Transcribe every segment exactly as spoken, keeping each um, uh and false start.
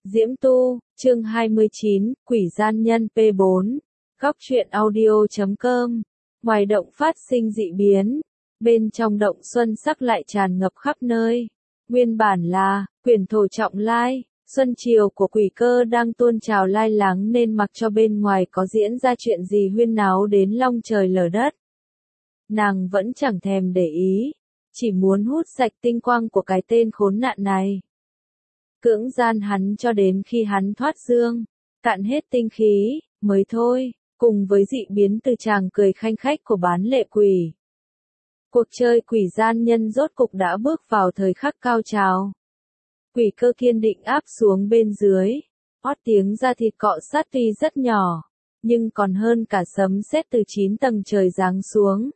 Diễm Tu, chương hai mươi chín, Quỷ gian nhân P bốn, góc truyện audio chấm com. Ngoài động phát sinh dị biến, bên trong động xuân sắc lại tràn ngập khắp nơi. Nguyên bản là, quyền thổ trọng lai, xuân chiều của quỷ cơ đang tuôn trào lai láng nên mặc cho bên ngoài có diễn ra chuyện gì huyên náo đến long trời lở đất. Nàng vẫn chẳng thèm để ý, chỉ muốn hút sạch tinh quang của cái tên khốn nạn này. Cưỡng gian hắn cho đến khi hắn thoát dương, cạn hết tinh khí, mới thôi, cùng với dị biến từ chàng cười khanh khách của bán lệ quỷ. Cuộc chơi quỷ gian nhân rốt cục đã bước vào thời khắc cao trào. Quỷ cơ kiên định áp xuống bên dưới, hót tiếng da thịt cọ sát tuy rất nhỏ, nhưng còn hơn cả sấm sét từ chín tầng trời giáng xuống.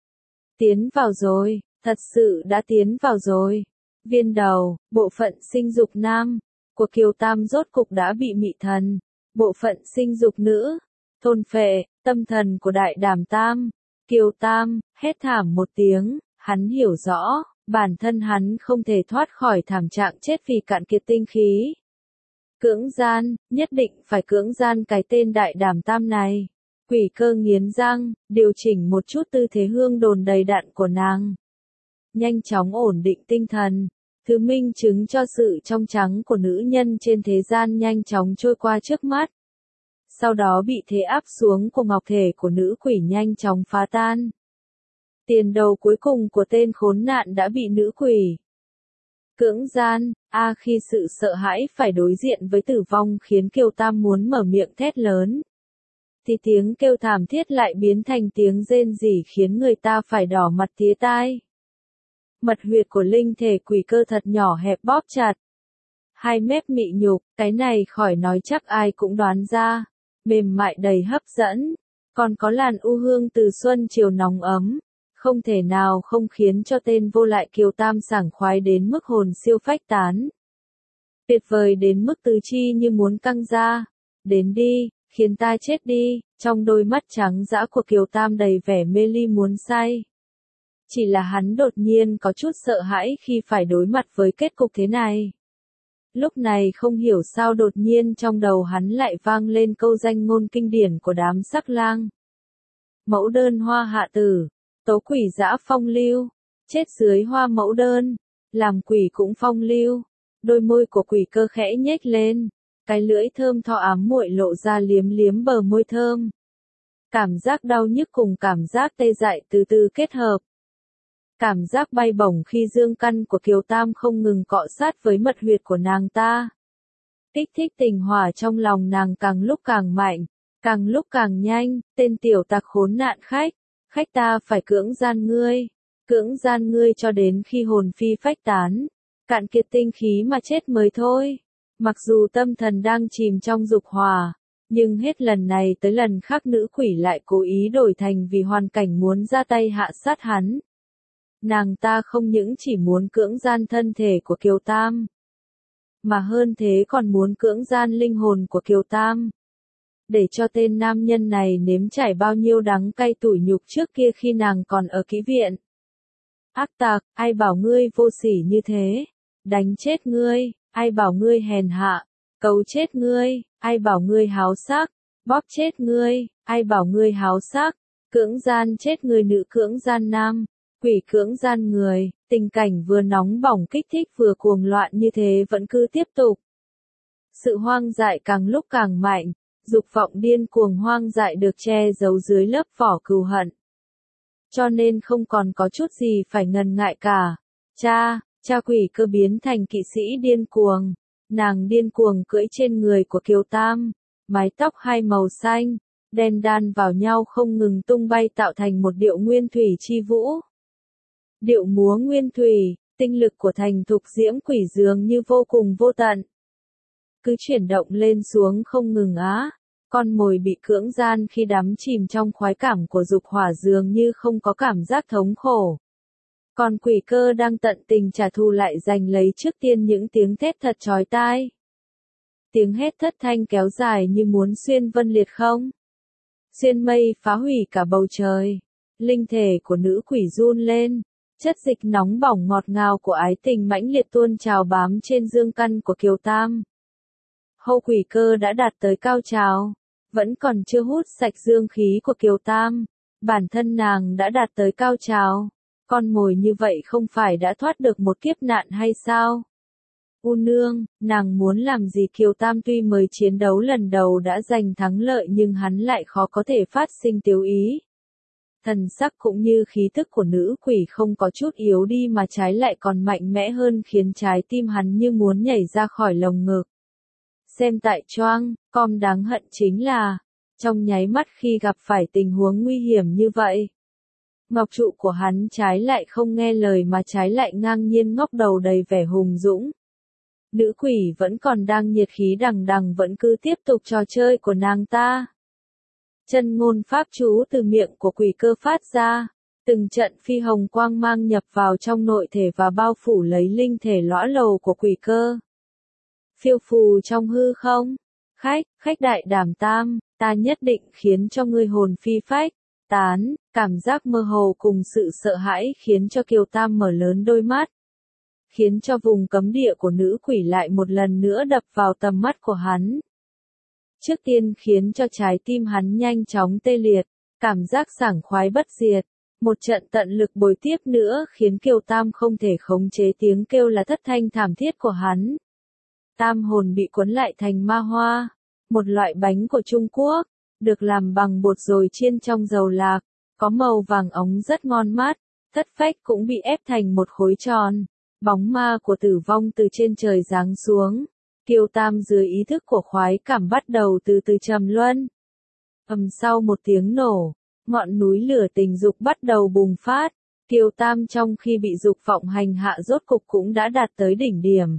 Tiến vào rồi, thật sự đã tiến vào rồi. Viên đầu, bộ phận sinh dục nam, của Kiều Tam rốt cục đã bị mị thần, bộ phận sinh dục nữ, thôn phệ, tâm thần của Đại Đàm Tam. Kiều Tam, hét thảm một tiếng, hắn hiểu rõ, bản thân hắn không thể thoát khỏi thảm trạng chết vì cạn kiệt tinh khí. Cưỡng gian, nhất định phải cưỡng gian cái tên Đại Đàm Tam này. Quỷ cơ nghiến răng, điều chỉnh một chút tư thế hương đồn đầy đặn của nàng. Nhanh chóng ổn định tinh thần, thứ minh chứng cho sự trong trắng của nữ nhân trên thế gian nhanh chóng trôi qua trước mắt. Sau đó bị thế áp xuống của ngọc thể của nữ quỷ nhanh chóng phá tan. Tiền đầu cuối cùng của tên khốn nạn đã bị nữ quỷ cưỡng gian, a à, khi sự sợ hãi phải đối diện với tử vong khiến Kiều Tam muốn mở miệng thét lớn. Thì tiếng kêu thảm thiết lại biến thành tiếng rên rỉ khiến người ta phải đỏ mặt tía tai. Mật huyệt của linh thể quỷ cơ thật nhỏ hẹp bóp chặt. Hai mép mị nhục, cái này khỏi nói chắc ai cũng đoán ra. Mềm mại đầy hấp dẫn. Còn có làn u hương từ xuân chiều nóng ấm. Không thể nào không khiến cho tên vô lại Kiều Tam sảng khoái đến mức hồn siêu phách tán. Tuyệt vời đến mức tứ chi như muốn căng ra. Đến đi, khiến ta chết đi. Trong đôi mắt trắng dã của Kiều Tam đầy vẻ mê ly muốn say. Chỉ là hắn đột nhiên có chút sợ hãi khi phải đối mặt với kết cục thế này. Lúc này không hiểu sao đột nhiên trong đầu hắn lại vang lên câu danh ngôn kinh điển của đám sắc lang. Mẫu đơn hoa hạ tử, tố quỷ dã phong lưu, chết dưới hoa mẫu đơn, làm quỷ cũng phong lưu. Đôi môi của quỷ cơ khẽ nhếch lên, cái lưỡi thơm tho ám muội lộ ra liếm liếm bờ môi thơm. Cảm giác đau nhức cùng cảm giác tê dại từ từ kết hợp. Cảm giác bay bổng khi dương căn của Kiều Tam không ngừng cọ sát với mật huyệt của nàng ta. Kích thích tình hỏa trong lòng nàng càng lúc càng mạnh, càng lúc càng nhanh, tên tiểu tặc khốn nạn khách, khách ta phải cưỡng gian ngươi, cưỡng gian ngươi cho đến khi hồn phi phách tán, cạn kiệt tinh khí mà chết mới thôi. Mặc dù tâm thần đang chìm trong dục hỏa, nhưng hết lần này tới lần khác nữ quỷ lại cố ý đổi thành vì hoàn cảnh muốn ra tay hạ sát hắn. Nàng ta không những chỉ muốn cưỡng gian thân thể của Kiều Tam, mà hơn thế còn muốn cưỡng gian linh hồn của Kiều Tam. Để cho tên nam nhân này nếm trải bao nhiêu đắng cay tủi nhục trước kia khi nàng còn ở kỹ viện. Ác tặc, ai bảo ngươi vô sỉ như thế? Đánh chết ngươi, ai bảo ngươi hèn hạ? Cấu chết ngươi, ai bảo ngươi háo sắc? Bóp chết ngươi, ai bảo ngươi háo sắc? Cưỡng gian chết người nữ cưỡng gian nam. Quỷ cưỡng gian người, tình cảnh vừa nóng bỏng kích thích vừa cuồng loạn như thế vẫn cứ tiếp tục. Sự hoang dại càng lúc càng mạnh, dục vọng điên cuồng hoang dại được che giấu dưới lớp vỏ cừu hận. Cho nên không còn có chút gì phải ngần ngại cả. Cha, cha quỷ cơ biến thành kỵ sĩ điên cuồng. Nàng điên cuồng cưỡi trên người của Kiều Tam, mái tóc hai màu xanh, đen đan vào nhau không ngừng tung bay tạo thành một điệu nguyên thủy chi vũ. Điệu múa nguyên thủy, tinh lực của thành thục diễm quỷ dường như vô cùng vô tận. Cứ chuyển động lên xuống không ngừng á, con mồi bị cưỡng gian khi đắm chìm trong khoái cảm của dục hỏa dường như không có cảm giác thống khổ. Còn quỷ cơ đang tận tình trả thù lại giành lấy trước tiên những tiếng thét thật chói tai. Tiếng hét thất thanh kéo dài như muốn xuyên vân liệt không. Xuyên mây phá hủy cả bầu trời. Linh thể của nữ quỷ run lên. Chất dịch nóng bỏng ngọt ngào của ái tình mãnh liệt tuôn trào bám trên dương căn của Kiều Tam. Hô quỷ cơ đã đạt tới cao trào, vẫn còn chưa hút sạch dương khí của Kiều Tam, bản thân nàng đã đạt tới cao trào, con mồi như vậy không phải đã thoát được một kiếp nạn hay sao? U nương, nàng muốn làm gì? Kiều Tam tuy mới chiến đấu lần đầu đã giành thắng lợi nhưng hắn lại khó có thể phát sinh tiếu ý. Thần sắc cũng như khí tức của nữ quỷ không có chút yếu đi mà trái lại còn mạnh mẽ hơn khiến trái tim hắn như muốn nhảy ra khỏi lồng ngực. Xem tại choang, com đáng hận chính là, trong nháy mắt khi gặp phải tình huống nguy hiểm như vậy. Ngọc trụ của hắn trái lại không nghe lời mà trái lại ngang nhiên ngóc đầu đầy vẻ hùng dũng. Nữ quỷ vẫn còn đang nhiệt khí đằng đằng vẫn cứ tiếp tục trò chơi của nàng ta. Chân ngôn pháp chú từ miệng của quỷ cơ phát ra, từng trận phi hồng quang mang nhập vào trong nội thể và bao phủ lấy linh thể lõa lồ của quỷ cơ. Phiêu phù trong hư không, khách, khách đại đảm tam, ta nhất định khiến cho ngươi hồn phi phách tán, cảm giác mơ hồ cùng sự sợ hãi khiến cho Kiều Tam mở lớn đôi mắt. Khiến cho vùng cấm địa của nữ quỷ lại một lần nữa đập vào tầm mắt của hắn. Trước tiên khiến cho trái tim hắn nhanh chóng tê liệt, cảm giác sảng khoái bất diệt. Một trận tận lực bồi tiếp nữa khiến Kiều Tam không thể khống chế tiếng kêu là thất thanh thảm thiết của hắn. Tam hồn bị cuốn lại thành ma hoa, một loại bánh của Trung Quốc, được làm bằng bột rồi chiên trong dầu lạc, có màu vàng óng rất ngon mát, thất phách cũng bị ép thành một khối tròn. Bóng ma của tử vong từ trên trời giáng xuống. Kiều Tam dưới ý thức của khoái cảm bắt đầu từ từ trầm luân. Ầm sau một tiếng nổ, ngọn núi lửa tình dục bắt đầu bùng phát. Kiều Tam trong khi bị dục vọng hành hạ rốt cục cũng đã đạt tới đỉnh điểm.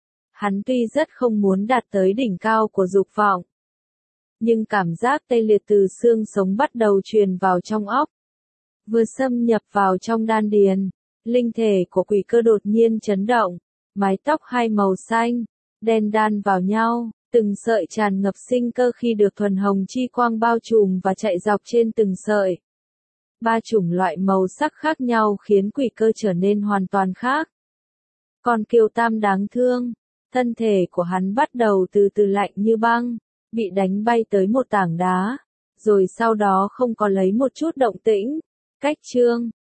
Hắn tuy rất không muốn đạt tới đỉnh cao của dục vọng, nhưng cảm giác tê liệt từ xương sống bắt đầu truyền vào trong óc. Vừa xâm nhập vào trong đan điền. Linh thể của quỷ cơ đột nhiên chấn động, mái tóc hai màu xanh, đen đan vào nhau, từng sợi tràn ngập sinh cơ khi được thuần hồng chi quang bao trùm và chạy dọc trên từng sợi. Ba chủng loại màu sắc khác nhau khiến quỷ cơ trở nên hoàn toàn khác. Còn Kiều Tam đáng thương, thân thể của hắn bắt đầu từ từ lạnh như băng, bị đánh bay tới một tảng đá, rồi sau đó không có lấy một chút động tĩnh. Cách chương